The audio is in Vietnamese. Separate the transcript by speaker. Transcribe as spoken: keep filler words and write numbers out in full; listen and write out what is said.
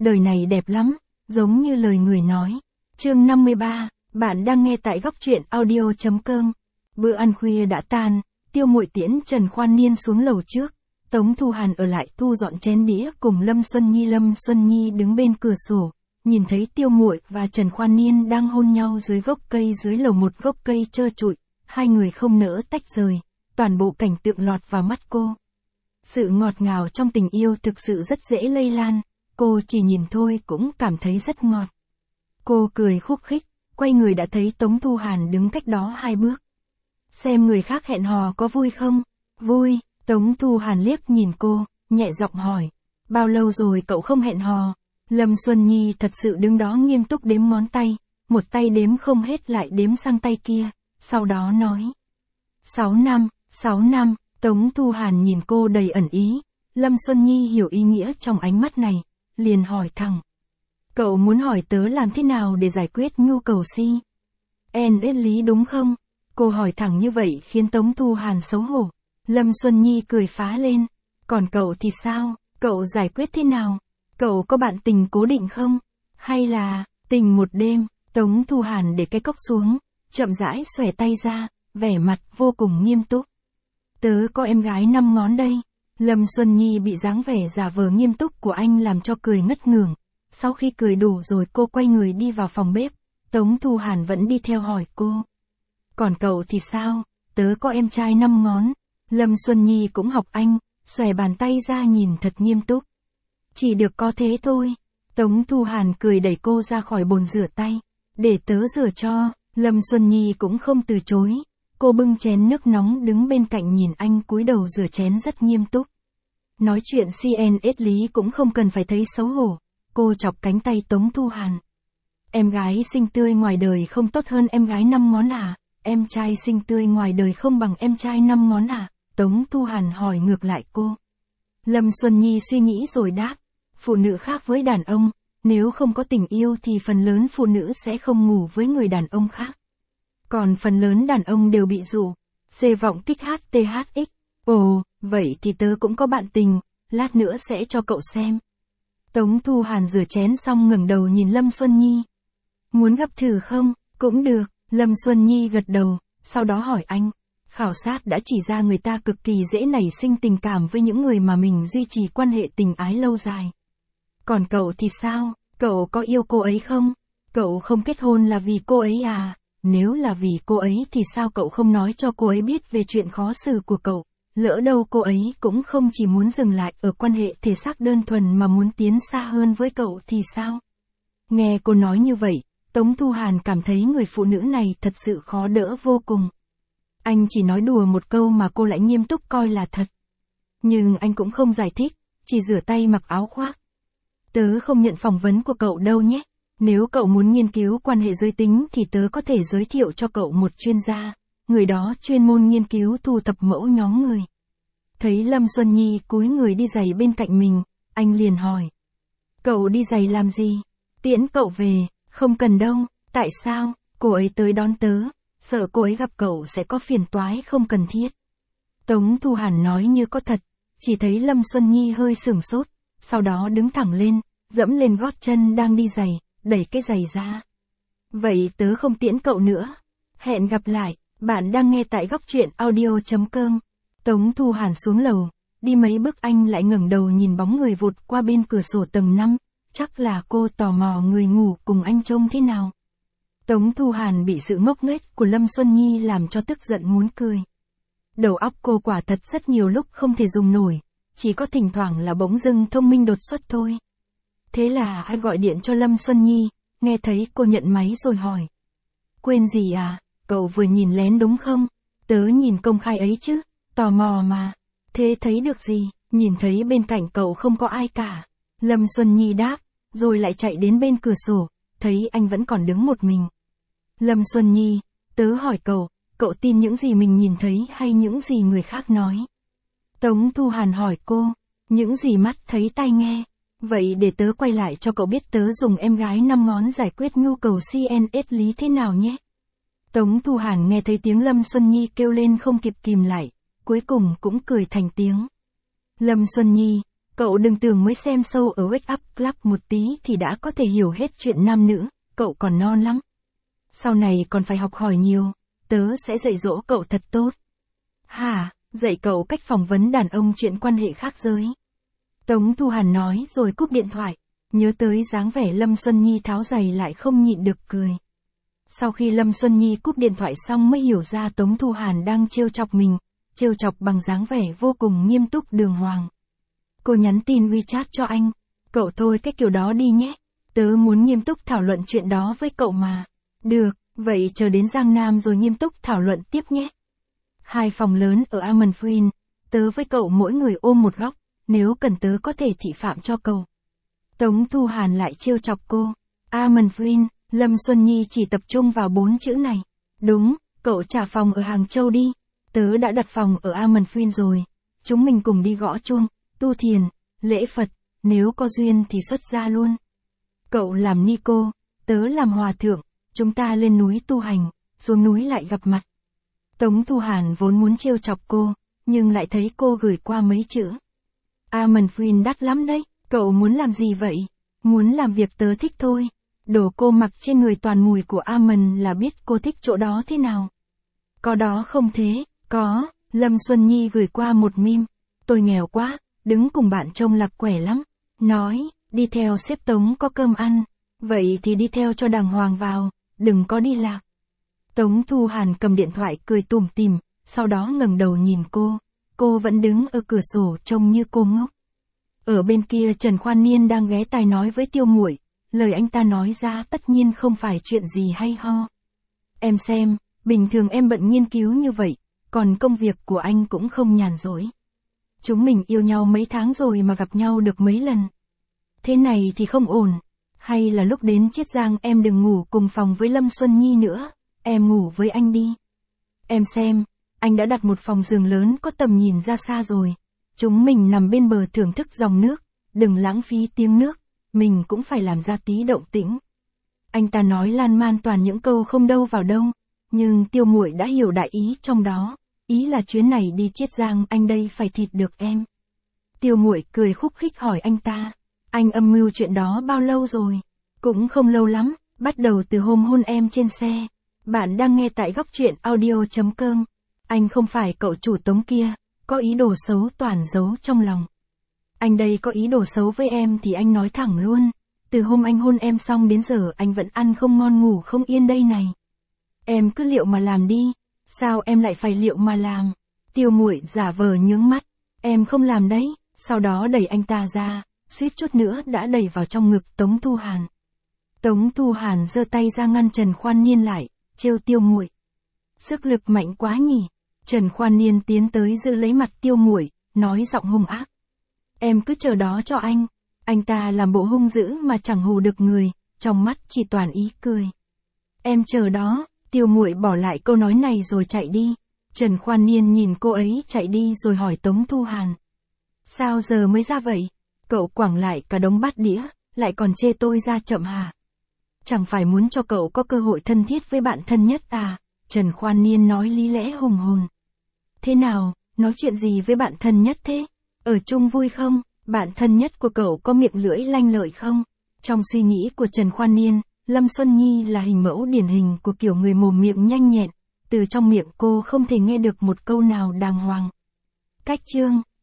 Speaker 1: đời này đẹp lắm, giống như lời người nói. Chương năm mươi ba, bạn đang nghe tại góc truyện audio.com. Bữa ăn khuya đã tan, Tiêu Muội tiễn Trần Khoan Niên xuống lầu trước. Tống Thu Hàn ở lại thu dọn chén đĩa cùng Lâm Xuân Nhi. Lâm Xuân Nhi đứng bên cửa sổ, nhìn thấy Tiêu Muội và Trần Khoan Niên đang hôn nhau dưới gốc cây dưới lầu một gốc cây trơ trụi, hai người không nỡ tách rời, toàn bộ cảnh tượng lọt vào mắt cô. Sự ngọt ngào trong tình yêu thực sự rất dễ lây lan, cô chỉ nhìn thôi cũng cảm thấy rất ngọt. Cô cười khúc khích, quay người đã thấy Tống Thu Hàn đứng cách đó hai bước. Xem người khác hẹn hò có vui không? Vui, Tống Thu Hàn liếc nhìn cô, nhẹ giọng hỏi. Bao lâu rồi cậu không hẹn hò? Lâm Xuân Nhi thật sự đứng đó nghiêm túc đếm ngón tay, một tay đếm không hết lại đếm sang tay kia, sau đó nói. Sáu năm, sáu năm, Tống Thu Hàn nhìn cô đầy ẩn ý, Lâm Xuân Nhi hiểu ý nghĩa trong ánh mắt này, liền hỏi thẳng. Cậu muốn hỏi tớ làm thế nào để giải quyết nhu cầu si? En ết lý đúng không? Cô hỏi thẳng như vậy khiến Tống Thu Hàn xấu hổ. Lâm Xuân Nhi cười phá lên. Còn cậu thì sao? Cậu giải quyết thế nào? Cậu có bạn tình cố định không? Hay là, tình một đêm? Tống Thu Hàn để cái cốc xuống, chậm rãi xòe tay ra, vẻ mặt vô cùng nghiêm túc. Tớ có em gái năm ngón đây. Lâm Xuân Nhi bị dáng vẻ giả vờ nghiêm túc của anh làm cho cười ngất ngưởng. Sau khi cười đủ rồi cô quay người đi vào phòng bếp. Tống Thu Hàn vẫn đi theo hỏi cô. Còn cậu thì sao? Tớ có em trai năm ngón. Lâm Xuân Nhi cũng học anh, xòe bàn tay ra nhìn thật nghiêm túc. Chỉ được có thế thôi. Tống Thu Hàn cười đẩy cô ra khỏi bồn rửa tay. Để tớ rửa cho. Lâm Xuân Nhi cũng không từ chối. Cô bưng chén nước nóng đứng bên cạnh nhìn anh cúi đầu rửa chén rất nghiêm túc. Nói chuyện xê en ét lý cũng không cần phải thấy xấu hổ. Cô chọc cánh tay Tống Thu Hàn. Em gái xinh tươi ngoài đời không tốt hơn em gái năm ngón à? Em trai xinh tươi ngoài đời không bằng em trai năm ngón à? Tống Thu Hàn hỏi ngược lại cô. Lâm Xuân Nhi suy nghĩ rồi đáp. Phụ nữ khác với đàn ông, nếu không có tình yêu thì phần lớn phụ nữ sẽ không ngủ với người đàn ông khác. Còn phần lớn đàn ông đều bị dụ. C vọng kích hát tê hát ích. Ồ, vậy thì tớ cũng có bạn tình, lát nữa sẽ cho cậu xem. Tống Thu Hàn rửa chén xong ngẩng đầu nhìn Lâm Xuân Nhi. Muốn gặp thử không? Cũng được, Lâm Xuân Nhi gật đầu, sau đó hỏi anh. Khảo sát đã chỉ ra người ta cực kỳ dễ nảy sinh tình cảm với những người mà mình duy trì quan hệ tình ái lâu dài. Còn cậu thì sao? Cậu có yêu cô ấy không? Cậu không kết hôn là vì cô ấy à? Nếu là vì cô ấy thì sao cậu không nói cho cô ấy biết về chuyện khó xử của cậu? Lỡ đâu cô ấy cũng không chỉ muốn dừng lại ở quan hệ thể xác đơn thuần mà muốn tiến xa hơn với cậu thì sao? Nghe cô nói như vậy, Tống Thu Hàn cảm thấy người phụ nữ này thật sự khó đỡ vô cùng. Anh chỉ nói đùa một câu mà cô lại nghiêm túc coi là thật. Nhưng anh cũng không giải thích, chỉ rửa tay mặc áo khoác. Tớ không nhận phỏng vấn của cậu đâu nhé. Nếu cậu muốn nghiên cứu quan hệ giới tính thì tớ có thể giới thiệu cho cậu một chuyên gia. Người đó chuyên môn nghiên cứu thu thập mẫu nhóm người. Thấy Lâm Xuân Nhi cúi người đi giày bên cạnh mình, anh liền hỏi. Cậu đi giày làm gì? Tiễn cậu về, không cần đâu. Tại sao? Cô ấy tới đón tớ, sợ cô ấy gặp cậu sẽ có phiền toái không cần thiết. Tống Thu Hàn nói như có thật, chỉ thấy Lâm Xuân Nhi hơi sửng sốt, sau đó đứng thẳng lên, dẫm lên gót chân đang đi giày, đẩy cái giày ra. Vậy tớ không tiễn cậu nữa. Hẹn gặp lại. Bạn đang nghe tại góc truyện audio.com. Tống Thu Hàn xuống lầu, đi mấy bước anh lại ngẩng đầu nhìn bóng người vụt qua bên cửa sổ tầng năm, chắc là cô tò mò người ngủ cùng anh trông thế nào. Tống Thu Hàn bị sự ngốc nghếch của Lâm Xuân Nhi làm cho tức giận muốn cười. Đầu óc cô quả thật rất nhiều lúc không thể dùng nổi, chỉ có thỉnh thoảng là bỗng dưng thông minh đột xuất thôi. Thế là anh gọi điện cho Lâm Xuân Nhi, nghe thấy cô nhận máy rồi hỏi. Quên gì à? Cậu vừa nhìn lén đúng không? Tớ nhìn công khai ấy chứ, tò mò mà. Thế thấy được gì? Nhìn thấy bên cạnh cậu không có ai cả. Lâm Xuân Nhi đáp, rồi lại chạy đến bên cửa sổ, thấy anh vẫn còn đứng một mình. Lâm Xuân Nhi, tớ hỏi cậu, cậu tin những gì mình nhìn thấy hay những gì người khác nói? Tống Thu Hàn hỏi cô, những gì mắt thấy tai nghe. Vậy để tớ quay lại cho cậu biết tớ dùng em gái năm ngón giải quyết nhu cầu xê en ét lý thế nào nhé. Tống Thu Hàn nghe thấy tiếng Lâm Xuân Nhi kêu lên không kịp kìm lại, cuối cùng cũng cười thành tiếng. Lâm Xuân Nhi, Cậu đừng tưởng mới xem show ở Wake Up Club một tí thì đã có thể hiểu hết chuyện nam nữ, cậu còn non lắm. Sau này còn phải học hỏi nhiều, tớ sẽ dạy dỗ cậu thật tốt. Hả, dạy cậu cách phỏng vấn đàn ông chuyện quan hệ khác giới. Tống Thu Hàn nói rồi cúp điện thoại, nhớ tới dáng vẻ Lâm Xuân Nhi tháo giày lại không nhịn được cười. Sau khi Lâm Xuân Nhi cúp điện thoại xong mới hiểu ra Tống Thu Hàn đang trêu chọc mình, trêu chọc bằng dáng vẻ vô cùng nghiêm túc đường hoàng. Cô nhắn tin WeChat cho anh, cậu thôi cái kiểu đó đi nhé, tớ muốn nghiêm túc thảo luận chuyện đó với cậu mà. Được, vậy chờ đến Giang Nam rồi nghiêm túc thảo luận tiếp nhé. Hai phòng lớn ở Amanfrin, tớ với cậu mỗi người ôm một góc, nếu cần tớ có thể thị phạm cho cậu. Tống Thu Hàn lại trêu chọc cô. Amanfrin, Lâm Xuân Nhi chỉ tập trung vào bốn chữ này. Đúng, cậu trả phòng ở Hàng Châu đi. Tớ đã đặt phòng ở Amanfrin rồi. Chúng mình cùng đi gõ chuông, tu thiền, lễ Phật, nếu có duyên thì xuất gia luôn. Cậu làm ni cô, tớ làm hòa thượng, chúng ta lên núi tu hành, xuống núi lại gặp mặt. Tống Thu Hàn vốn muốn trêu chọc cô, nhưng lại thấy cô gửi qua mấy chữ. Amanfrin đắt lắm đấy, cậu muốn làm gì vậy? Muốn làm việc tớ thích thôi. Đồ cô mặc trên người toàn mùi của Aman là biết cô thích chỗ đó thế nào. Có đó không thế? Có, Lâm Xuân Nhi gửi qua một meme. Tôi nghèo quá, đứng cùng bạn trông lạc quẻ lắm. Nói, đi theo sếp Tống có cơm ăn. Vậy thì đi theo cho đàng hoàng vào, đừng có đi lạc. Tống Thu Hàn cầm điện thoại cười tủm tỉm, sau đó ngẩng đầu nhìn cô. Cô vẫn đứng ở cửa sổ trông như cô ngốc. Ở bên kia Trần Khoan Niên đang ghé tai nói với Tiêu Muội, lời anh ta nói ra tất nhiên không phải chuyện gì hay ho. Em xem, bình thường em bận nghiên cứu như vậy, còn công việc của anh cũng không nhàn rỗi. Chúng mình yêu nhau mấy tháng rồi mà gặp nhau được mấy lần. Thế này thì không ổn. Hay là lúc đến Chiết Giang em đừng ngủ cùng phòng với Lâm Xuân Nhi nữa, em ngủ với anh đi. Em xem, anh đã đặt một phòng giường lớn có tầm nhìn ra xa rồi. Chúng mình nằm bên bờ thưởng thức dòng nước, đừng lãng phí tiếng nước, mình cũng phải làm ra tí động tĩnh. Anh ta nói lan man toàn những câu không đâu vào đâu, nhưng Tiêu Muội đã hiểu đại ý trong đó, ý là chuyến này đi Chiết Giang anh đây phải thịt được em. Tiêu Muội cười khúc khích hỏi anh ta, anh âm mưu chuyện đó bao lâu rồi? Cũng không lâu lắm, bắt đầu từ hôm hôn em trên xe. Bạn đang nghe tại góc truyện audio chấm com. Anh không phải cậu chủ Tống kia, có ý đồ xấu toàn giấu trong lòng. Anh đây có ý đồ xấu với em thì anh nói thẳng luôn. Từ hôm anh hôn em xong đến giờ anh vẫn ăn không ngon ngủ không yên đây này. Em cứ liệu mà làm đi. Sao em lại phải liệu mà làm? Tiêu Muội giả vờ nhướng mắt. Em không làm đấy. Sau đó đẩy anh ta ra, suýt chút nữa đã đẩy vào trong ngực Tống Thu Hàn. Tống Thu Hàn giơ tay ra ngăn Trần Khoan Niên lại, trêu Tiêu Muội. Sức lực mạnh quá nhỉ? Trần Khoan Niên tiến tới giữ lấy mặt Tiêu Muội, nói giọng hung ác. Em cứ chờ đó cho anh. Anh ta làm bộ hung dữ mà chẳng hù được người, trong mắt chỉ toàn ý cười. Em chờ đó. Tiêu Muội bỏ lại câu nói này rồi chạy đi. Trần Khoan Niên nhìn cô ấy chạy đi rồi hỏi Tống Thu Hàn. Sao giờ mới ra vậy? Cậu quẳng lại cả đống bát đĩa, lại còn chê tôi ra chậm hả? Chẳng phải muốn cho cậu có cơ hội thân thiết với bạn thân nhất à? Trần Khoan Niên nói lý lẽ hùng hồn. Thế nào, nói chuyện gì với bạn thân nhất thế? Ở chung vui không? Bạn thân nhất của cậu có miệng lưỡi lanh lợi không? Trong suy nghĩ của Trần Khoan Niên, Lâm Xuân Nhi là hình mẫu điển hình của kiểu người mồm miệng nhanh nhẹn, từ trong miệng cô không thể nghe được một câu nào đàng hoàng. Cách chương